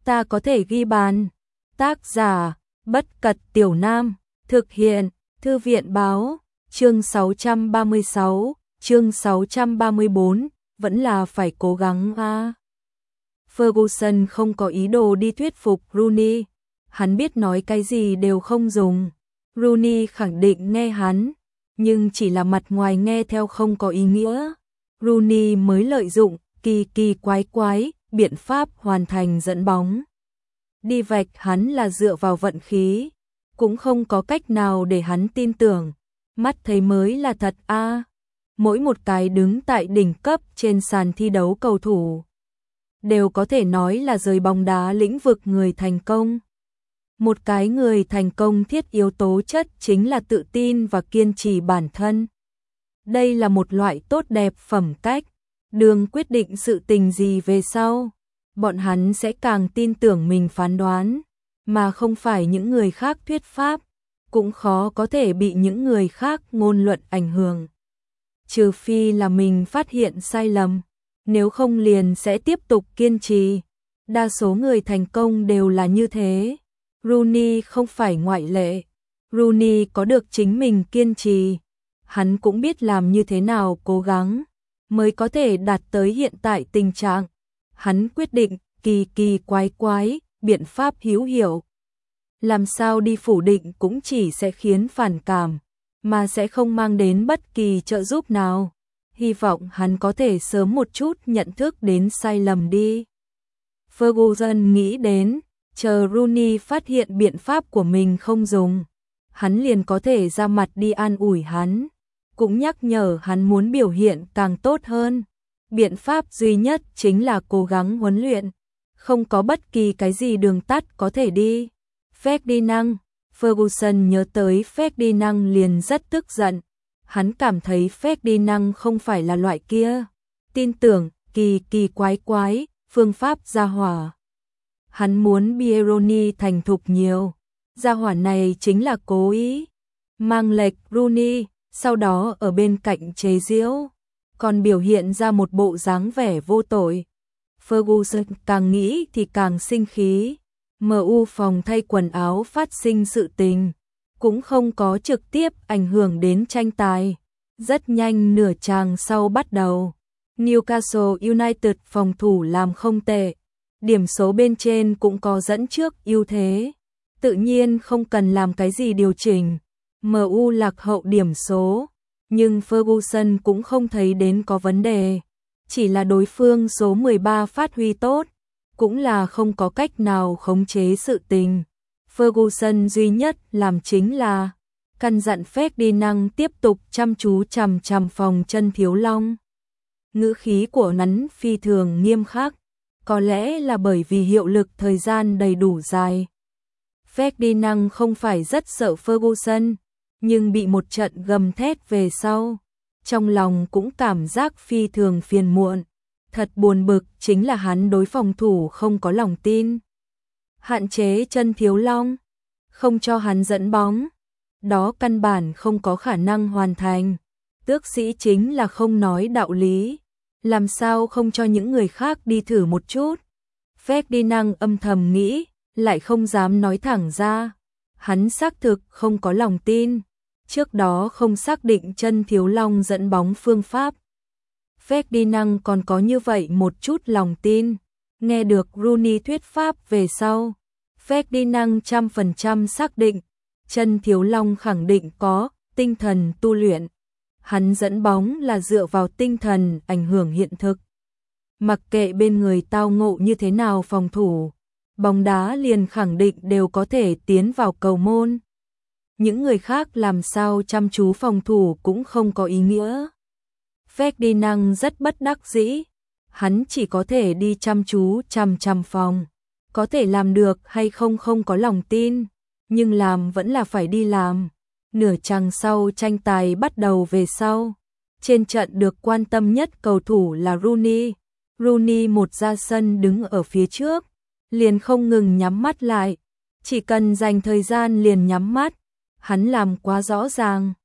ta có thể ghi bàn. Tác giả, Bất Cật Tiểu Nam, thực hiện, Thư viện báo, chương 636, chương 634, vẫn là phải cố gắng a. Ferguson không có ý đồ đi thuyết phục Rooney, hắn biết nói cái gì đều không dùng. Rooney khẳng định nghe hắn, nhưng chỉ là mặt ngoài nghe theo không có ý nghĩa. Rooney mới lợi dụng kỳ quái biện pháp hoàn thành dẫn bóng. Đi vạch hắn là dựa vào vận khí, cũng không có cách nào để hắn tin tưởng. Mắt thấy mới là thật a. Mỗi một cái đứng tại đỉnh cấp trên sàn thi đấu cầu thủ đều có thể nói là giới bóng đá lĩnh vực người thành công. Một cái người thành công thiết yếu tố chất chính là tự tin và kiên trì bản thân. Đây là một loại tốt đẹp phẩm cách, đường quyết định sự tình gì về sau. Bọn hắn sẽ càng tin tưởng mình phán đoán, mà không phải những người khác thuyết pháp, cũng khó có thể bị những người khác ngôn luận ảnh hưởng. Trừ phi là mình phát hiện sai lầm, nếu không liền sẽ tiếp tục kiên trì. Đa số người thành công đều là như thế. Rooney không phải ngoại lệ. Rooney có được chính mình kiên trì. Hắn cũng biết làm như thế nào cố gắng mới có thể đạt tới hiện tại tình trạng. Hắn quyết định kỳ quái, biện pháp hữu hiệu. Làm sao đi phủ định cũng chỉ sẽ khiến phản cảm, mà sẽ không mang đến bất kỳ trợ giúp nào. Hy vọng hắn có thể sớm một chút nhận thức đến sai lầm đi. Ferguson nghĩ đến, chờ Rooney phát hiện biện pháp của mình không dùng, hắn liền có thể ra mặt đi an ủi hắn, cũng nhắc nhở hắn muốn biểu hiện càng tốt hơn. Biện pháp duy nhất chính là cố gắng huấn luyện, không có bất kỳ cái gì đường tắt có thể đi. Ferdinand, Ferguson nhớ tới Ferdinand liền rất tức giận. Hắn cảm thấy Ferdinand không phải là loại kia tin tưởng kỳ quái phương pháp gia hỏa. Hắn muốn Bieroni thành thục nhiều. Gia hỏa này chính là cố ý mang lệch Rooney, sau đó ở bên cạnh chế giễu, còn biểu hiện ra một bộ dáng vẻ vô tội. Ferguson càng nghĩ thì càng sinh khí. MU phòng thay quần áo phát sinh sự tình, cũng không có trực tiếp ảnh hưởng đến tranh tài. Rất nhanh nửa chàng sau bắt đầu, Newcastle United phòng thủ làm không tệ, điểm số bên trên cũng có dẫn trước ưu thế, tự nhiên không cần làm cái gì điều chỉnh. MU lạc hậu điểm số, nhưng Ferguson cũng không thấy đến có vấn đề, chỉ là đối phương số 13 phát huy tốt, cũng là không có cách nào khống chế sự tình. Ferguson duy nhất làm chính là căn dặn Ferdinand tiếp tục chăm chú chằm phòng chân Thiếu Long. Ngữ khí của hắn phi thường nghiêm khắc, có lẽ là bởi vì hiệu lực thời gian đầy đủ dài. Ferdinand không phải rất sợ Ferguson, nhưng bị một trận gầm thét về sau, trong lòng cũng cảm giác phi thường phiền muộn. Thật buồn bực chính là hắn đối phòng thủ không có lòng tin. Hạn chế chân Thiếu Long, không cho hắn dẫn bóng. Đó căn bản không có khả năng hoàn thành. Tước sĩ chính là không nói đạo lý. Làm sao không cho những người khác đi thử một chút. Ferdinand âm thầm nghĩ, lại không dám nói thẳng ra. Hắn xác thực không có lòng tin. Trước đó không xác định chân Thiếu Long dẫn bóng phương pháp. Ferdinand còn có như vậy một chút lòng tin. Nghe được Rooney thuyết pháp về sau, Ferdinand 100% xác định, chân Thiếu Long khẳng định có tinh thần tu luyện. Hắn dẫn bóng là dựa vào tinh thần ảnh hưởng hiện thực. Mặc kệ bên người tao ngộ như thế nào phòng thủ, bóng đá liền khẳng định đều có thể tiến vào cầu môn. Những người khác làm sao chăm chú phòng thủ cũng không có ý nghĩa. Ferdinand rất bất đắc dĩ, hắn chỉ có thể đi chăm chú chằm phòng. Có thể làm được hay không không có lòng tin, nhưng làm vẫn là phải đi làm. Nửa chặng sau tranh tài bắt đầu về sau. Trên trận được quan tâm nhất cầu thủ là Rooney. Rooney một ra sân đứng ở phía trước, liền không ngừng nhắm mắt lại. Chỉ cần dành thời gian liền nhắm mắt, hắn làm quá rõ ràng.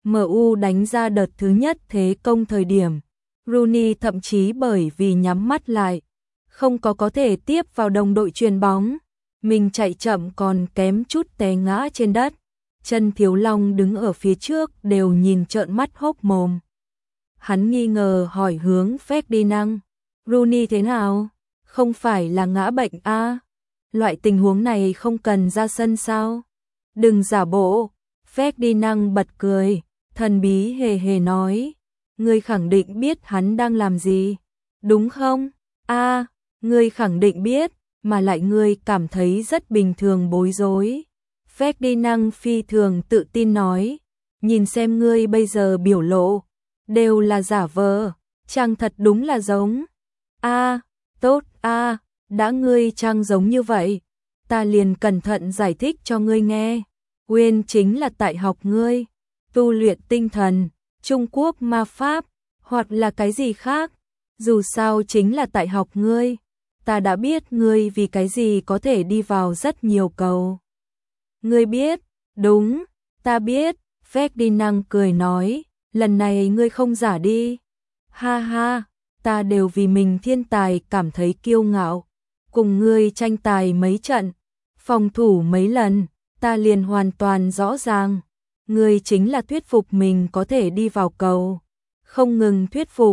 MU đánh ra đợt thứ nhất thế công thời điểm, Rooney thậm chí bởi vì nhắm mắt lại, không có thể tiếp vào đồng đội chuyền bóng. Mình chạy chậm còn kém chút té ngã trên đất. Trần Thiếu Long đứng ở phía trước đều nhìn trợn mắt hốc mồm. Hắn nghi ngờ hỏi hướng Ferdinand, Rooney thế nào? Không phải là ngã bệnh à? Loại tình huống này không cần ra sân sao? Đừng giả bộ. Ferdinand bật cười, thần bí hề hề nói, ngươi khẳng định biết hắn đang làm gì, đúng không? À, ngươi khẳng định biết, mà lại ngươi cảm thấy rất bình thường bối rối. Ferdinand phi thường tự tin nói, nhìn xem ngươi bây giờ biểu lộ, đều là giả vờ, chàng thật đúng là giống. À, tốt à, đã ngươi chàng giống như vậy, ta liền cẩn thận giải thích cho ngươi nghe. Nguyên chính là tại học ngươi, tu luyện tinh thần, Trung Quốc ma pháp, hoặc là cái gì khác, dù sao chính là tại học ngươi. Ta đã biết ngươi vì cái gì có thể đi vào rất nhiều cầu. Ngươi biết, đúng, ta biết, Ferdinand cười nói, lần này ngươi không giả đi. Ha ha, ta đều vì mình thiên tài cảm thấy kiêu ngạo, cùng ngươi tranh tài mấy trận, phòng thủ mấy lần, ta liền hoàn toàn rõ ràng, ngươi chính là thuyết phục mình có thể đi vào cầu. Không ngừng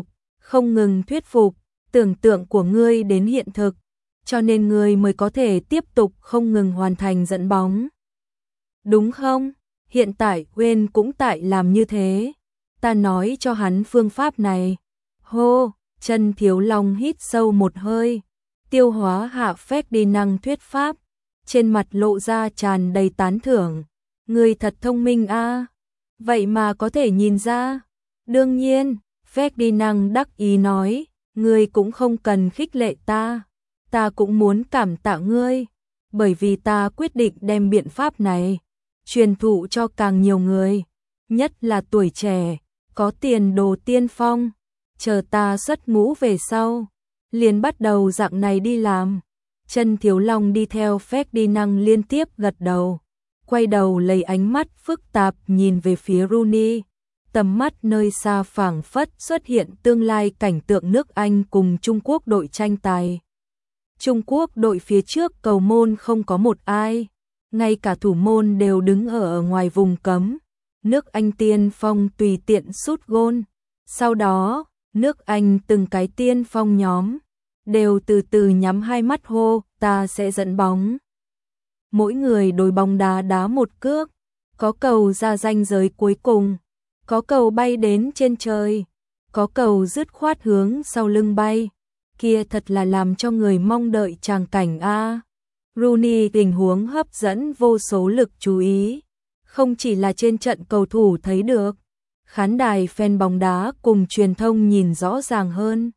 thuyết phục, tưởng tượng của ngươi đến hiện thực, cho nên ngươi mới có thể tiếp tục không ngừng hoàn thành dẫn bóng. Đúng không? Hiện tại Wayne cũng tại làm như thế. Ta nói cho hắn phương pháp này. Hô, Trần Thiếu Long hít sâu một hơi, tiêu hóa hạ Ferdinand thuyết pháp, trên mặt lộ ra tràn đầy tán thưởng. Ngươi thật thông minh a, vậy mà có thể nhìn ra. Đương nhiên, Ferdinand đắc ý nói, ngươi cũng không cần khích lệ ta cũng muốn cảm tạ ngươi, bởi vì ta quyết định đem biện pháp này truyền thụ cho càng nhiều người, nhất là tuổi trẻ, có tiền đồ tiên phong. Chờ ta xuất ngũ về sau, liền bắt đầu dạng này đi làm. Trần Thiếu Long đi theo Ferdinand liên tiếp gật đầu, quay đầu lấy ánh mắt phức tạp nhìn về phía Rooney, tầm mắt nơi xa phảng phất xuất hiện tương lai cảnh tượng nước Anh cùng Trung Quốc đội tranh tài. Trung Quốc đội phía trước cầu môn không có một ai, ngay cả thủ môn đều đứng ở ngoài vùng cấm. Nước Anh tiên phong tùy tiện sút gôn. Sau đó, nước Anh từng cái tiên phong nhóm đều từ từ nhắm hai mắt hô, ta sẽ dẫn bóng. Mỗi người đối bóng đá đá một cước, có cầu ra ranh giới cuối cùng, có cầu bay đến trên trời, có cầu dứt khoát hướng sau lưng bay. Kia thật là làm cho người mong đợi tràng cảnh a. Rooney tình huống hấp dẫn vô số lực chú ý, không chỉ là trên trận cầu thủ thấy được, khán đài fan bóng đá cùng truyền thông nhìn rõ ràng hơn.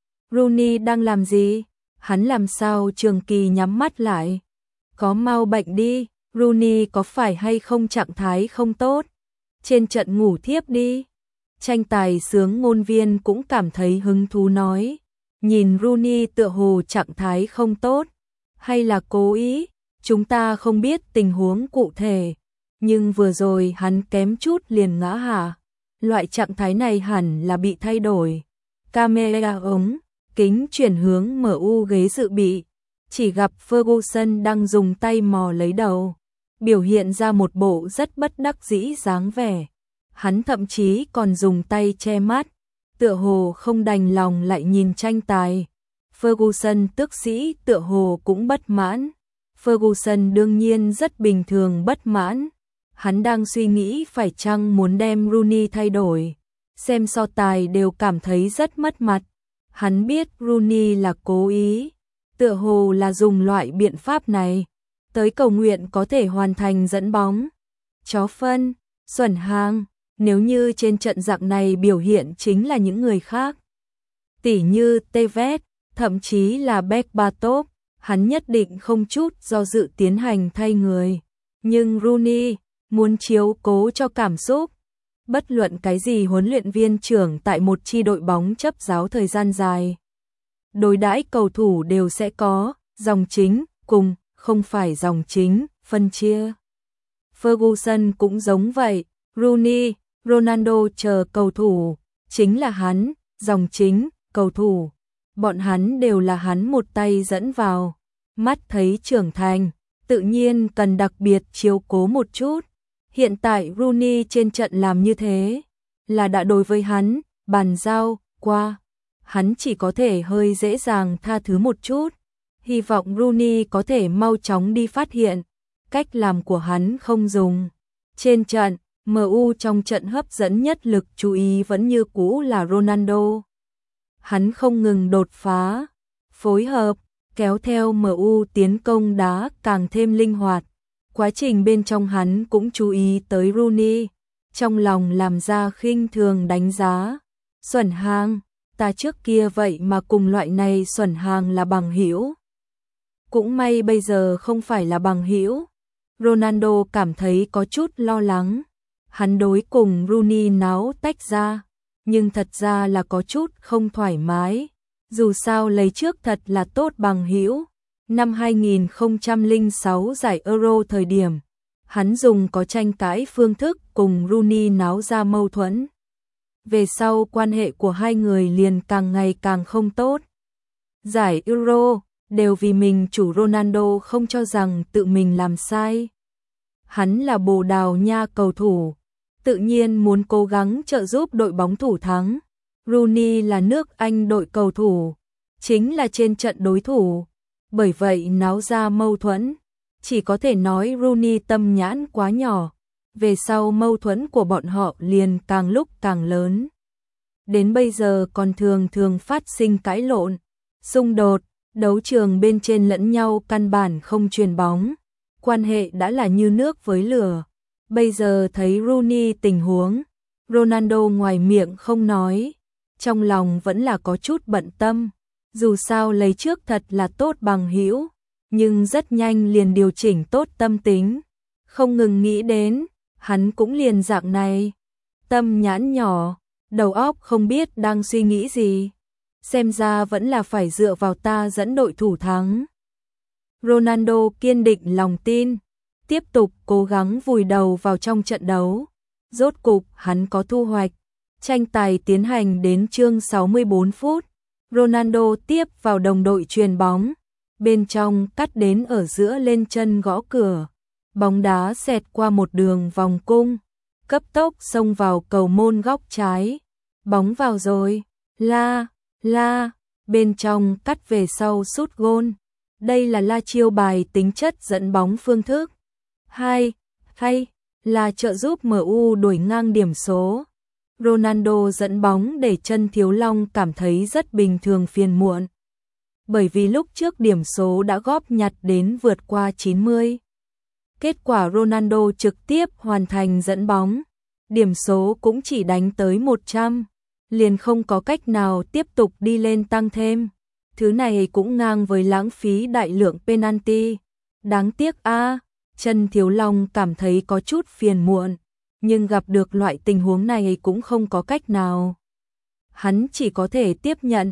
Rooney đang làm gì? Hắn làm sao trường kỳ nhắm mắt lại? Có mau bệnh đi, Rooney có phải hay không trạng thái không tốt? Trên trận ngủ thiếp đi. Tranh tài sướng ngôn viên cũng cảm thấy hứng thú nói, nhìn Rooney tựa hồ trạng thái không tốt, hay là cố ý, chúng ta không biết tình huống cụ thể, nhưng vừa rồi hắn kém chút liền ngã hạ. Loại trạng thái này hẳn là bị thay đổi. Camera ống kính chuyển hướng MU ghế dự bị, chỉ gặp Ferguson đang dùng tay mò lấy đầu, biểu hiện ra một bộ rất bất đắc dĩ dáng vẻ. Hắn thậm chí còn dùng tay che mắt, tựa hồ không đành lòng lại nhìn tranh tài. Ferguson tước sĩ tựa hồ cũng bất mãn. Ferguson đương nhiên rất bình thường bất mãn. Hắn đang suy nghĩ phải chăng muốn đem Rooney thay đổi. Xem so tài đều cảm thấy rất mất mặt. Hắn biết Rooney là cố ý, tựa hồ là dùng loại biện pháp này tới cầu nguyện có thể hoàn thành dẫn bóng. Chó phân, xuẩn hàng, nếu như trên trận dạng này biểu hiện chính là những người khác, tỉ như Tevez, thậm chí là Berbatov, hắn nhất định không chút do dự tiến hành thay người. Nhưng Rooney muốn chiếu cố cho cảm xúc. Bất luận cái gì huấn luyện viên trưởng tại một chi đội bóng chấp giáo thời gian dài, đối đãi cầu thủ đều sẽ có dòng chính cùng không phải dòng chính phân chia. Ferguson cũng giống vậy, Rooney, Ronaldo chờ cầu thủ chính là hắn, dòng chính cầu thủ. bọn hắn đều là hắn một tay dẫn vào. Mắt thấy trưởng thành, tự nhiên cần đặc biệt chiếu cố một chút. Hiện tại Rooney trên trận làm như thế, là đã đối với hắn, bàn giao, qua. Hắn chỉ có thể hơi dễ dàng tha thứ một chút. Hy vọng Rooney có thể mau chóng đi phát hiện, cách làm của hắn không dùng. Trên trận, MU trong trận hấp dẫn nhất lực chú ý vẫn như cũ là Ronaldo. Hắn không ngừng đột phá, phối hợp, kéo theo MU tiến công đá càng thêm linh hoạt. Quá trình bên trong hắn cũng chú ý tới Rooney, trong lòng làm ra khinh thường đánh giá. Xuẩn hàng, ta trước kia vậy mà cùng loại này xuẩn hàng là bằng hữu. Cũng may bây giờ không phải là bằng hữu. Ronaldo cảm thấy có chút lo lắng. Hắn đối cùng Rooney náo tách ra, nhưng thật ra là có chút không thoải mái. Dù sao lấy trước thật là tốt bằng hữu. Năm 2006 giải Euro thời điểm, hắn dùng có tranh cãi phương thức cùng Rooney náo ra mâu thuẫn. Về sau quan hệ của hai người liền càng ngày càng không tốt. Giải Euro đều vì mình chủ Ronaldo không cho rằng tự mình làm sai. Hắn là Bồ Đào Nha cầu thủ, tự nhiên muốn cố gắng trợ giúp đội bóng thủ thắng. Rooney là nước Anh đội cầu thủ, chính là trên trận đối thủ. Bởi vậy náo ra mâu thuẫn, chỉ có thể nói Rooney tâm nhãn quá nhỏ. Về sau mâu thuẫn của bọn họ liền càng lúc càng lớn. Đến bây giờ còn thường thường phát sinh cãi lộn, xung đột, đấu trường bên trên lẫn nhau căn bản không truyền bóng. Quan hệ đã là như nước với lửa. Bây giờ thấy Rooney tình huống, Ronaldo ngoài miệng không nói, trong lòng vẫn là có chút bận tâm. Dù sao lấy trước thật là tốt bằng hữu, nhưng rất nhanh liền điều chỉnh tốt tâm tính. Không ngừng nghĩ đến, hắn cũng liền dạng này. Tâm nhãn nhỏ, đầu óc không biết đang suy nghĩ gì. Xem ra vẫn là phải dựa vào ta dẫn đội thủ thắng. Ronaldo kiên định lòng tin, tiếp tục cố gắng vùi đầu vào trong trận đấu. Rốt cục hắn có thu hoạch. Tranh tài tiến hành đến chương 64 phút. Ronaldo tiếp vào đồng đội chuyền bóng. Bên trong cắt đến ở giữa lên chân gõ cửa. Bóng đá xẹt qua một đường vòng cung. Cấp tốc xông vào cầu môn góc trái. Bóng vào rồi. La. Bên trong cắt về sau sút gôn. Đây là La chiêu bài tính chất dẫn bóng phương thức. Hay là trợ giúp MU đuổi ngang điểm số. Ronaldo dẫn bóng để Chân Thiếu Long cảm thấy rất bình thường phiền muộn. Bởi vì lúc trước điểm số đã góp nhặt đến vượt qua 90. Kết quả Ronaldo trực tiếp hoàn thành dẫn bóng. Điểm số cũng chỉ đánh tới 100. Liền không có cách nào tiếp tục đi lên tăng thêm. Thứ này cũng ngang với lãng phí đại lượng penalty. Đáng tiếc Chân Thiếu Long cảm thấy có chút phiền muộn. Nhưng gặp được loại tình huống này cũng không có cách nào. Hắn chỉ có thể tiếp nhận.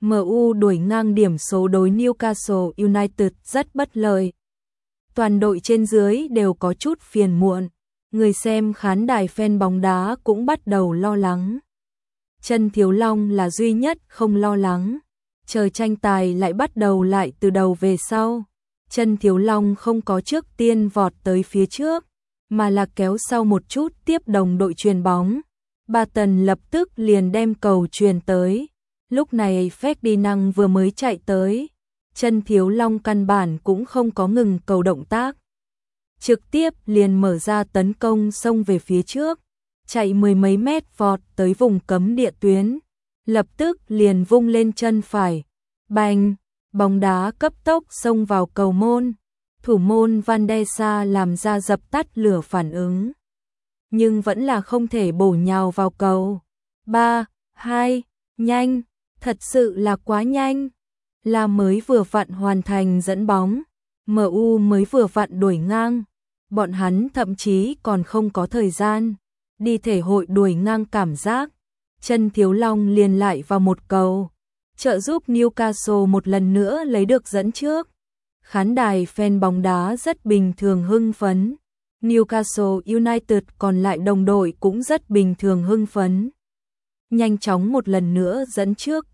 MU đuổi ngang điểm số đối Newcastle United rất bất lợi. Toàn đội trên dưới đều có chút phiền muộn. Người xem khán đài fan bóng đá cũng bắt đầu lo lắng. Chân Thiếu Long là duy nhất không lo lắng. Chờ tranh tài lại bắt đầu lại từ đầu về sau. Chân Thiếu Long không có trước tiên vọt tới phía trước, mà là kéo sau một chút tiếp đồng đội chuyền bóng. Barton lập tức liền đem cầu chuyền tới. Lúc này Ferdinand vừa mới chạy tới. Chân Thiếu Long căn bản cũng không có ngừng cầu động tác. Trực tiếp liền mở ra tấn công xông về phía trước. Chạy mười mấy mét vọt tới vùng cấm địa tuyến. Lập tức liền vung lên chân phải. Bành! Bóng đá cấp tốc xông vào cầu môn. Thủ môn Van der Sar làm ra dập tắt lửa phản ứng. Nhưng vẫn là không thể bổ nhào vào cầu. 3, 2, nhanh! Thật sự là quá nhanh. Là mới vừa vặn hoàn thành dẫn bóng. MU mới vừa vặn đuổi ngang. Bọn hắn thậm chí còn không có thời gian đi thể hội đuổi ngang cảm giác. Chân Thiếu Long liền lại vào một cầu, trợ giúp Newcastle một lần nữa lấy được dẫn trước. Khán đài fan bóng đá rất bình thường hưng phấn. Newcastle United còn lại đồng đội cũng rất bình thường hưng phấn. Nhanh chóng một lần nữa dẫn trước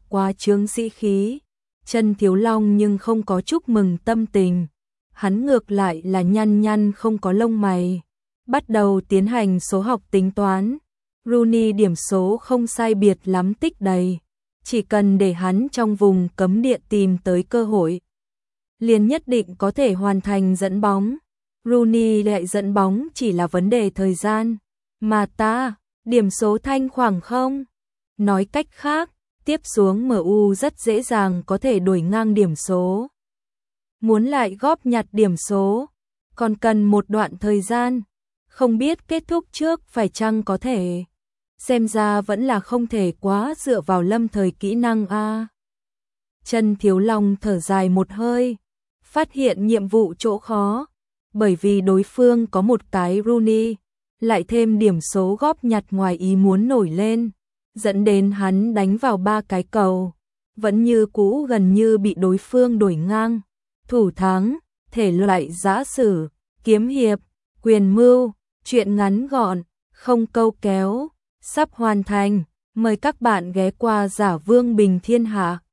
quá chướng sĩ khí. Trần Thiếu Long nhưng không có chúc mừng tâm tình. Hắn ngược lại là nhăn nhăn không có lông mày. Bắt đầu tiến hành số học tính toán. Rooney điểm số không sai biệt lắm tích đầy. Chỉ cần để hắn trong vùng cấm địa tìm tới cơ hội, liền nhất định có thể hoàn thành dẫn bóng. Rooney lại dẫn bóng chỉ là vấn đề thời gian. Mà ta, điểm số thanh khoảng không. Nói cách khác, tiếp xuống MU rất dễ dàng có thể đuổi ngang điểm số. Muốn lại góp nhặt điểm số, còn cần một đoạn thời gian. Không biết kết thúc trước phải chăng có thể. Xem ra vẫn là không thể quá dựa vào lâm thời kỹ năng a. Trần Thiếu Long thở dài một hơi, phát hiện nhiệm vụ chỗ khó, bởi vì đối phương có một cái Rooney, lại thêm điểm số góp nhặt ngoài ý muốn nổi lên, dẫn đến hắn đánh vào 3 cái cầu, vẫn như cũ gần như bị đối phương đuổi ngang. Thủ thắng, thể loại giã sử, kiếm hiệp, quyền mưu, truyện ngắn gọn, không câu kéo, sắp hoàn thành. Mời các bạn ghé qua Giả Vương Bình Thiên Hạ.